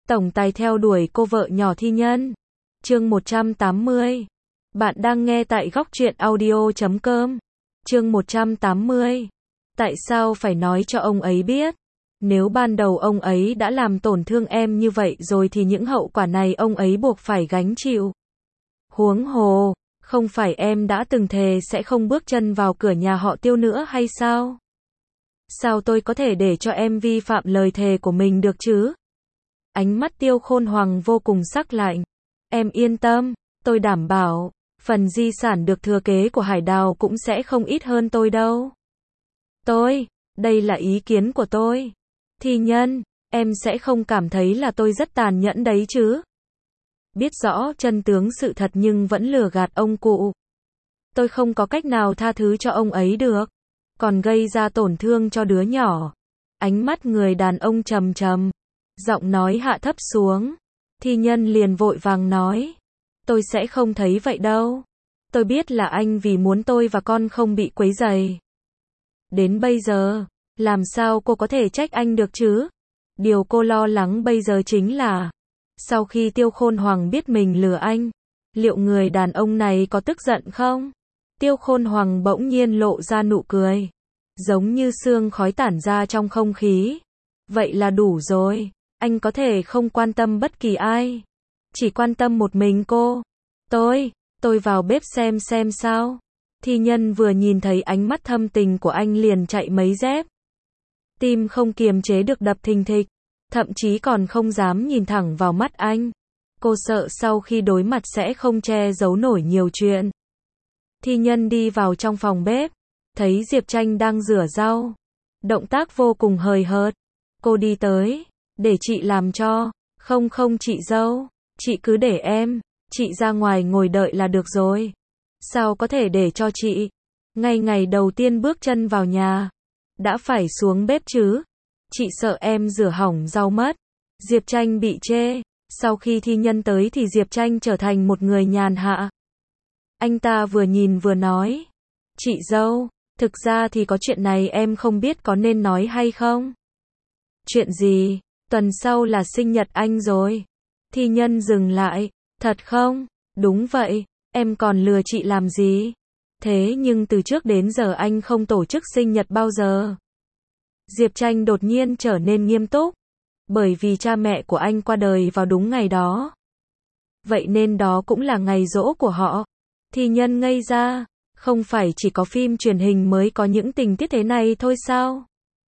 tổng tài theo đuổi cô vợ nhỏ Thi Nhân. Chương 180. Bạn đang nghe tại góc truyện audio.com. Chương 180. Tại sao phải nói cho ông ấy biết? Nếu ban đầu ông ấy đã làm tổn thương em như vậy rồi thì những hậu quả này ông ấy buộc phải gánh chịu. Huống hồ, không phải em đã từng thề sẽ không bước chân vào cửa nhà họ Tiêu nữa hay sao? Sao tôi có thể để cho em vi phạm lời thề của mình được chứ? Ánh mắt Tiêu Khôn Hoàng vô cùng sắc lạnh. Em yên tâm, tôi đảm bảo, phần di sản được thừa kế của Hải Đào cũng sẽ không ít hơn tôi đâu. Đây là ý kiến của tôi. Thi Nhân, em sẽ không cảm thấy là tôi rất tàn nhẫn đấy chứ? Biết rõ chân tướng sự thật nhưng vẫn lừa gạt ông cụ. Tôi không có cách nào tha thứ cho ông ấy được. Còn gây ra tổn thương cho đứa nhỏ. Ánh mắt người đàn ông trầm trầm. Giọng nói hạ thấp xuống. Thi Nhân liền vội vàng nói. Tôi sẽ không thấy vậy đâu. Tôi biết là anh vì muốn tôi và con không bị quấy rầy. Đến bây giờ, làm sao cô có thể trách anh được chứ? Điều cô lo lắng bây giờ chính là, sau khi Tiêu Khôn Hoàng biết mình lừa anh, liệu người đàn ông này có tức giận không? Tiêu Khôn Hoàng bỗng nhiên lộ ra nụ cười, giống như sương khói tản ra trong không khí. Vậy là đủ rồi, anh có thể không quan tâm bất kỳ ai, chỉ quan tâm một mình cô. Tôi vào bếp xem sao. Thi Nhân vừa nhìn thấy ánh mắt thâm tình của anh liền chạy mấy dép. Tim không kiềm chế được đập thình thịch, thậm chí còn không dám nhìn thẳng vào mắt anh. Cô sợ sau khi đối mặt sẽ không che giấu nổi nhiều chuyện. Thi Nhân đi vào trong phòng bếp, thấy Diệp Tranh đang rửa rau. Động tác vô cùng hời hợt. Cô đi tới, để chị làm cho. Không chị dâu, chị cứ để em, chị ra ngoài ngồi đợi là được rồi. Sao có thể để cho chị, ngay ngày đầu tiên bước chân vào nhà, đã phải xuống bếp chứ? Chị sợ em rửa hỏng rau mất. Diệp Tranh bị chê. Sau khi Thi Nhân tới thì Diệp Tranh trở thành một người nhàn hạ. Anh ta vừa nhìn vừa nói. Chị dâu, thực ra thì có chuyện này em không biết có nên nói hay không? Chuyện gì? Tuần sau là sinh nhật anh rồi. Thi Nhân dừng lại. Thật không? Đúng vậy, em còn lừa chị làm gì? Thế nhưng từ trước đến giờ anh không tổ chức sinh nhật bao giờ. Diệp Tranh đột nhiên trở nên nghiêm túc. Bởi vì cha mẹ của anh qua đời vào đúng ngày đó. Vậy nên đó cũng là ngày giỗ của họ. Thi Nhân ngây ra. Không phải chỉ có phim truyền hình mới có những tình tiết thế này thôi sao?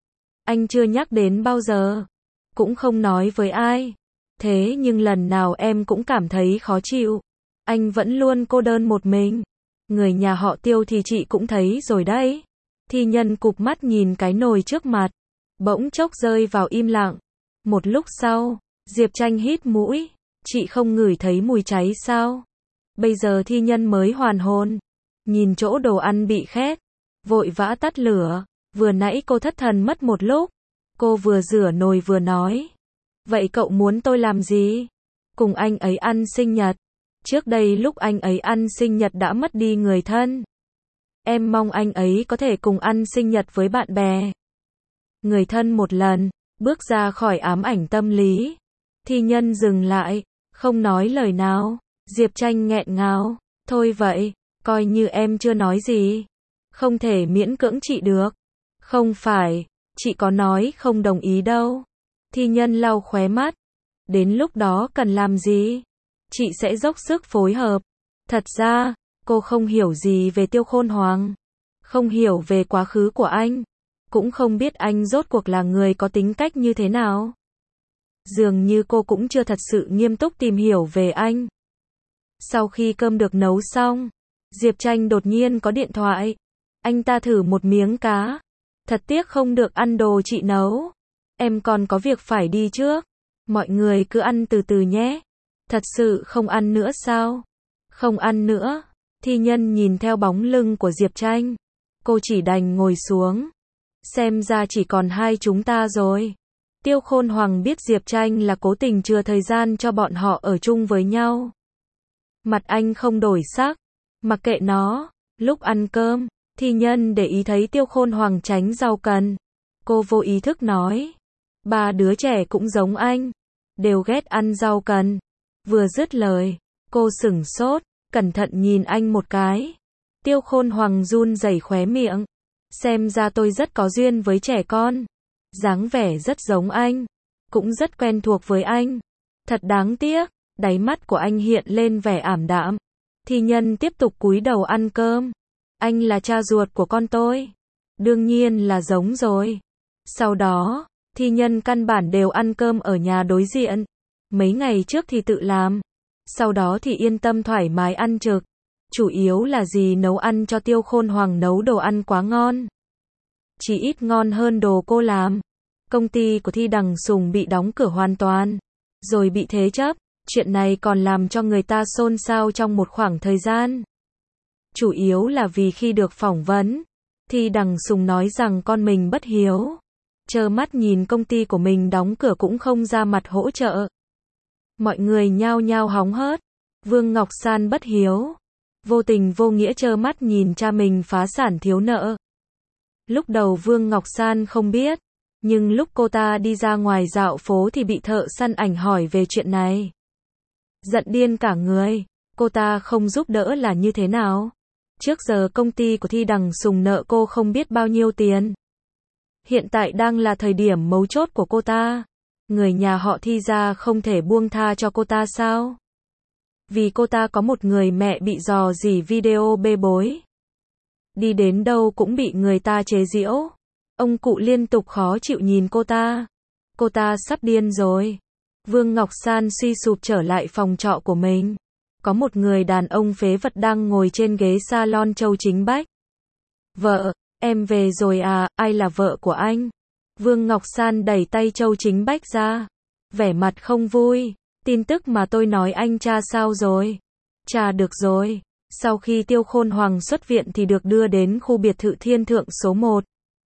Anh chưa nhắc đến bao giờ. Cũng không nói với ai. Thế nhưng lần nào em cũng cảm thấy khó chịu. Anh vẫn luôn cô đơn một mình. Người nhà họ Tiêu thì chị cũng thấy rồi đấy. Thi Nhân cụp mắt nhìn cái nồi trước mặt. Bỗng chốc rơi vào im lặng. Một lúc sau, Diệp Tranh hít mũi. Chị không ngửi thấy mùi cháy sao? Bây giờ Thi Nhân mới hoàn hồn. Nhìn chỗ đồ ăn bị khét. Vội vã tắt lửa. Vừa nãy cô thất thần mất một lúc. Cô vừa rửa nồi vừa nói. Vậy cậu muốn tôi làm gì? Cùng anh ấy ăn sinh nhật. Trước đây lúc anh ấy ăn sinh nhật đã mất đi người thân. Em mong anh ấy có thể cùng ăn sinh nhật với bạn bè. Người thân một lần, bước ra khỏi ám ảnh tâm lý. Thi Nhân dừng lại, không nói lời nào. Diệp Tranh nghẹn ngào. Thôi vậy, coi như em chưa nói gì. Không thể miễn cưỡng chị được. Không phải, chị có nói không đồng ý đâu. Thi Nhân lau khóe mắt. Đến lúc đó cần làm gì? Chị sẽ dốc sức phối hợp. Thật ra, cô không hiểu gì về Tiêu Khôn Hoàng. Không hiểu về quá khứ của anh. Cũng không biết anh rốt cuộc là người có tính cách như thế nào. Dường như cô cũng chưa thật sự nghiêm túc tìm hiểu về anh. Sau khi cơm được nấu xong, Diệp Tranh đột nhiên có điện thoại. Anh ta thử một miếng cá. Thật tiếc không được ăn đồ chị nấu. Em còn có việc phải đi trước. Mọi người cứ ăn từ từ nhé. Thật sự không ăn nữa sao? Không ăn nữa. Thi Nhân nhìn theo bóng lưng của Diệp Tranh. Cô chỉ đành ngồi xuống. Xem ra chỉ còn hai chúng ta rồi. Tiêu Khôn Hoàng biết Diệp Tranh là cố tình chừa thời gian cho bọn họ ở chung với nhau. Mặt anh không đổi sắc. Mặc kệ nó. Lúc ăn cơm, Thi Nhân để ý thấy Tiêu Khôn Hoàng tránh rau cần. Cô vô ý thức nói. Ba đứa trẻ cũng giống anh. đều ghét ăn rau cần. Vừa dứt lời, cô sửng sốt, cẩn thận nhìn anh một cái. Tiêu Khôn Hoàng run rẩy khóe miệng. Xem ra tôi rất có duyên với trẻ con. Dáng vẻ rất giống anh. Cũng rất quen thuộc với anh. Thật đáng tiếc, đáy mắt của anh hiện lên vẻ ảm đạm. Thi Nhân tiếp tục cúi đầu ăn cơm. Anh là cha ruột của con tôi. Đương nhiên là giống rồi. Sau đó, Thi Nhân căn bản đều ăn cơm ở nhà đối diện. Mấy ngày trước thì tự làm. Sau đó thì yên tâm thoải mái ăn trực. Chủ yếu là gì nấu ăn cho Tiêu Khôn Hoàng nấu đồ ăn quá ngon. Chỉ ít ngon hơn đồ cô làm. Công ty của Thi Đằng Sùng bị đóng cửa hoàn toàn. Rồi bị thế chấp. Chuyện này còn làm cho người ta xôn xao trong một khoảng thời gian. Chủ yếu là vì khi được phỏng vấn, Thi Đằng Sùng nói rằng con mình bất hiếu. Trơ mắt nhìn công ty của mình đóng cửa cũng không ra mặt hỗ trợ. Mọi người nhao nhao hóng hớt. Vương Ngọc San bất hiếu. Vô tình vô nghĩa trơ mắt nhìn cha mình phá sản thiếu nợ. Lúc đầu Vương Ngọc San không biết. Nhưng lúc cô ta đi ra ngoài dạo phố thì bị thợ săn ảnh hỏi về chuyện này. Giận điên cả người. Cô ta không giúp đỡ là như thế nào? Trước giờ công ty của Thi Đằng Sùng nợ cô không biết bao nhiêu tiền. Hiện tại đang là thời điểm mấu chốt của cô ta. Người nhà họ Thi ra không thể buông tha cho cô ta sao? Vì cô ta có một người mẹ bị rò rỉ video bê bối. Đi đến đâu cũng bị người ta chế giễu. Ông cụ liên tục khó chịu nhìn cô ta. Cô ta sắp điên rồi. Vương Ngọc San suy sụp trở lại phòng trọ của mình. Có một người đàn ông phế vật đang ngồi trên ghế salon Châu Chính Bách. Vợ, em về rồi à, ai là vợ của anh? Vương Ngọc San đẩy tay Châu Chính Bách ra. Vẻ mặt không vui. Tin tức mà tôi nói anh tra sao rồi? Tra được rồi. Sau khi Tiêu Khôn Hoàng xuất viện thì được đưa đến khu biệt thự Thiên Thượng số 1.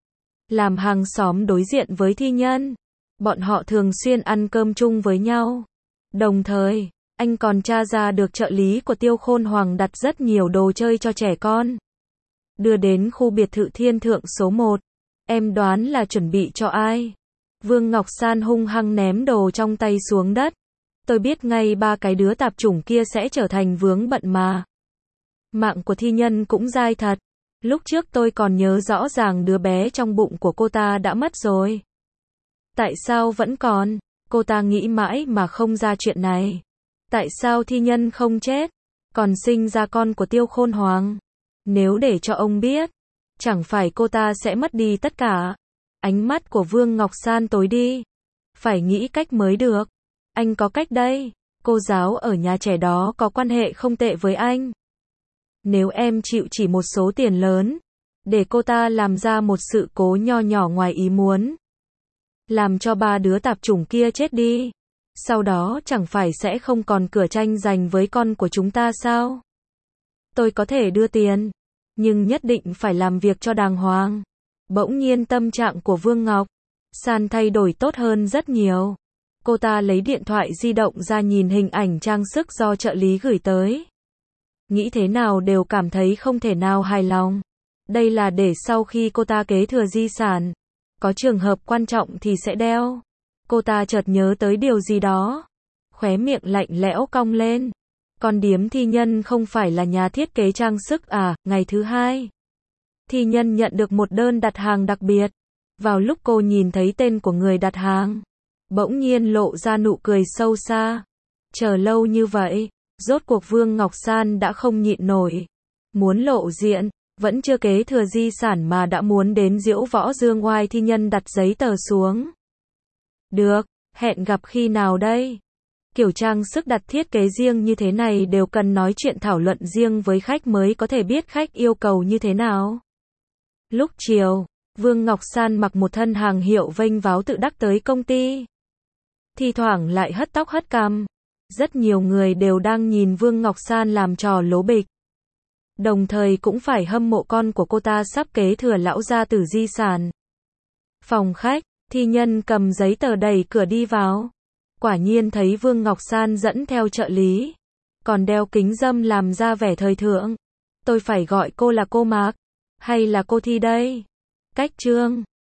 Làm hàng xóm đối diện với Thi Nhân. Bọn họ thường xuyên ăn cơm chung với nhau. Đồng thời, anh còn tra ra được trợ lý của Tiêu Khôn Hoàng đặt rất nhiều đồ chơi cho trẻ con. Đưa đến khu biệt thự Thiên Thượng số 1. Em đoán là chuẩn bị cho ai? Vương Ngọc San hung hăng ném đồ trong tay xuống đất. Tôi biết ngay ba cái đứa tạp chủng kia sẽ trở thành vướng bận mà. Mạng của Thi Nhân cũng dai thật. Lúc trước tôi còn nhớ rõ ràng đứa bé trong bụng của cô ta đã mất rồi. Tại sao vẫn còn? Cô ta nghĩ mãi mà không ra chuyện này. Tại sao Thi Nhân không chết? Còn sinh ra con của Tiêu Khôn Hoàng? Nếu để cho ông biết, chẳng phải cô ta sẽ mất đi tất cả. Ánh mắt của Vương Ngọc San tối đi. Phải nghĩ cách mới được. Anh có cách đây. Cô giáo ở nhà trẻ đó có quan hệ không tệ với anh. Nếu em chịu chỉ một số tiền lớn, để cô ta làm ra một sự cố nho nhỏ ngoài ý muốn. Làm cho ba đứa tạp chủng kia chết đi. Sau đó chẳng phải sẽ không còn cửa tranh giành với con của chúng ta sao? Tôi có thể đưa tiền, nhưng nhất định phải làm việc cho đàng hoàng. Bỗng nhiên tâm trạng của Vương Ngọc San thay đổi tốt hơn rất nhiều. Cô ta lấy điện thoại di động ra nhìn hình ảnh trang sức do trợ lý gửi tới. Nghĩ thế nào đều cảm thấy không thể nào hài lòng. Đây là để sau khi cô ta kế thừa di sản, có trường hợp quan trọng thì sẽ đeo. Cô ta chợt nhớ tới điều gì đó. Khóe miệng lạnh lẽo cong lên. Con điếm Thi Nhân không phải là nhà thiết kế trang sức à? Ngày thứ hai, Thi Nhân nhận được một đơn đặt hàng đặc biệt. Vào lúc cô nhìn thấy tên của người đặt hàng, bỗng nhiên lộ ra nụ cười sâu xa. Chờ lâu như vậy, rốt cuộc Vương Ngọc San đã không nhịn nổi. Muốn lộ diện, vẫn chưa kế thừa di sản mà đã muốn đến diễu võ dương oai. Thi Nhân đặt giấy tờ xuống. Được, hẹn gặp khi nào đây? Kiểu trang sức đặt thiết kế riêng như thế này đều cần nói chuyện thảo luận riêng với khách mới có thể biết khách yêu cầu như thế nào. Lúc chiều, Vương Ngọc San mặc một thân hàng hiệu vênh váo tự đắc tới công ty. Thi thoảng lại hất tóc hất cằm. Rất nhiều người đều đang nhìn Vương Ngọc San làm trò lố bịch. Đồng thời cũng phải hâm mộ con của cô ta sắp kế thừa lão gia tử di sản. Phòng khách, Thi Nhân cầm giấy tờ đẩy cửa đi vào. Quả nhiên thấy Vương Ngọc San dẫn theo trợ lý. Còn đeo kính râm làm ra vẻ thời thượng. Tôi phải gọi cô là cô Mạc, hay là cô Thi đây? Cách Trương.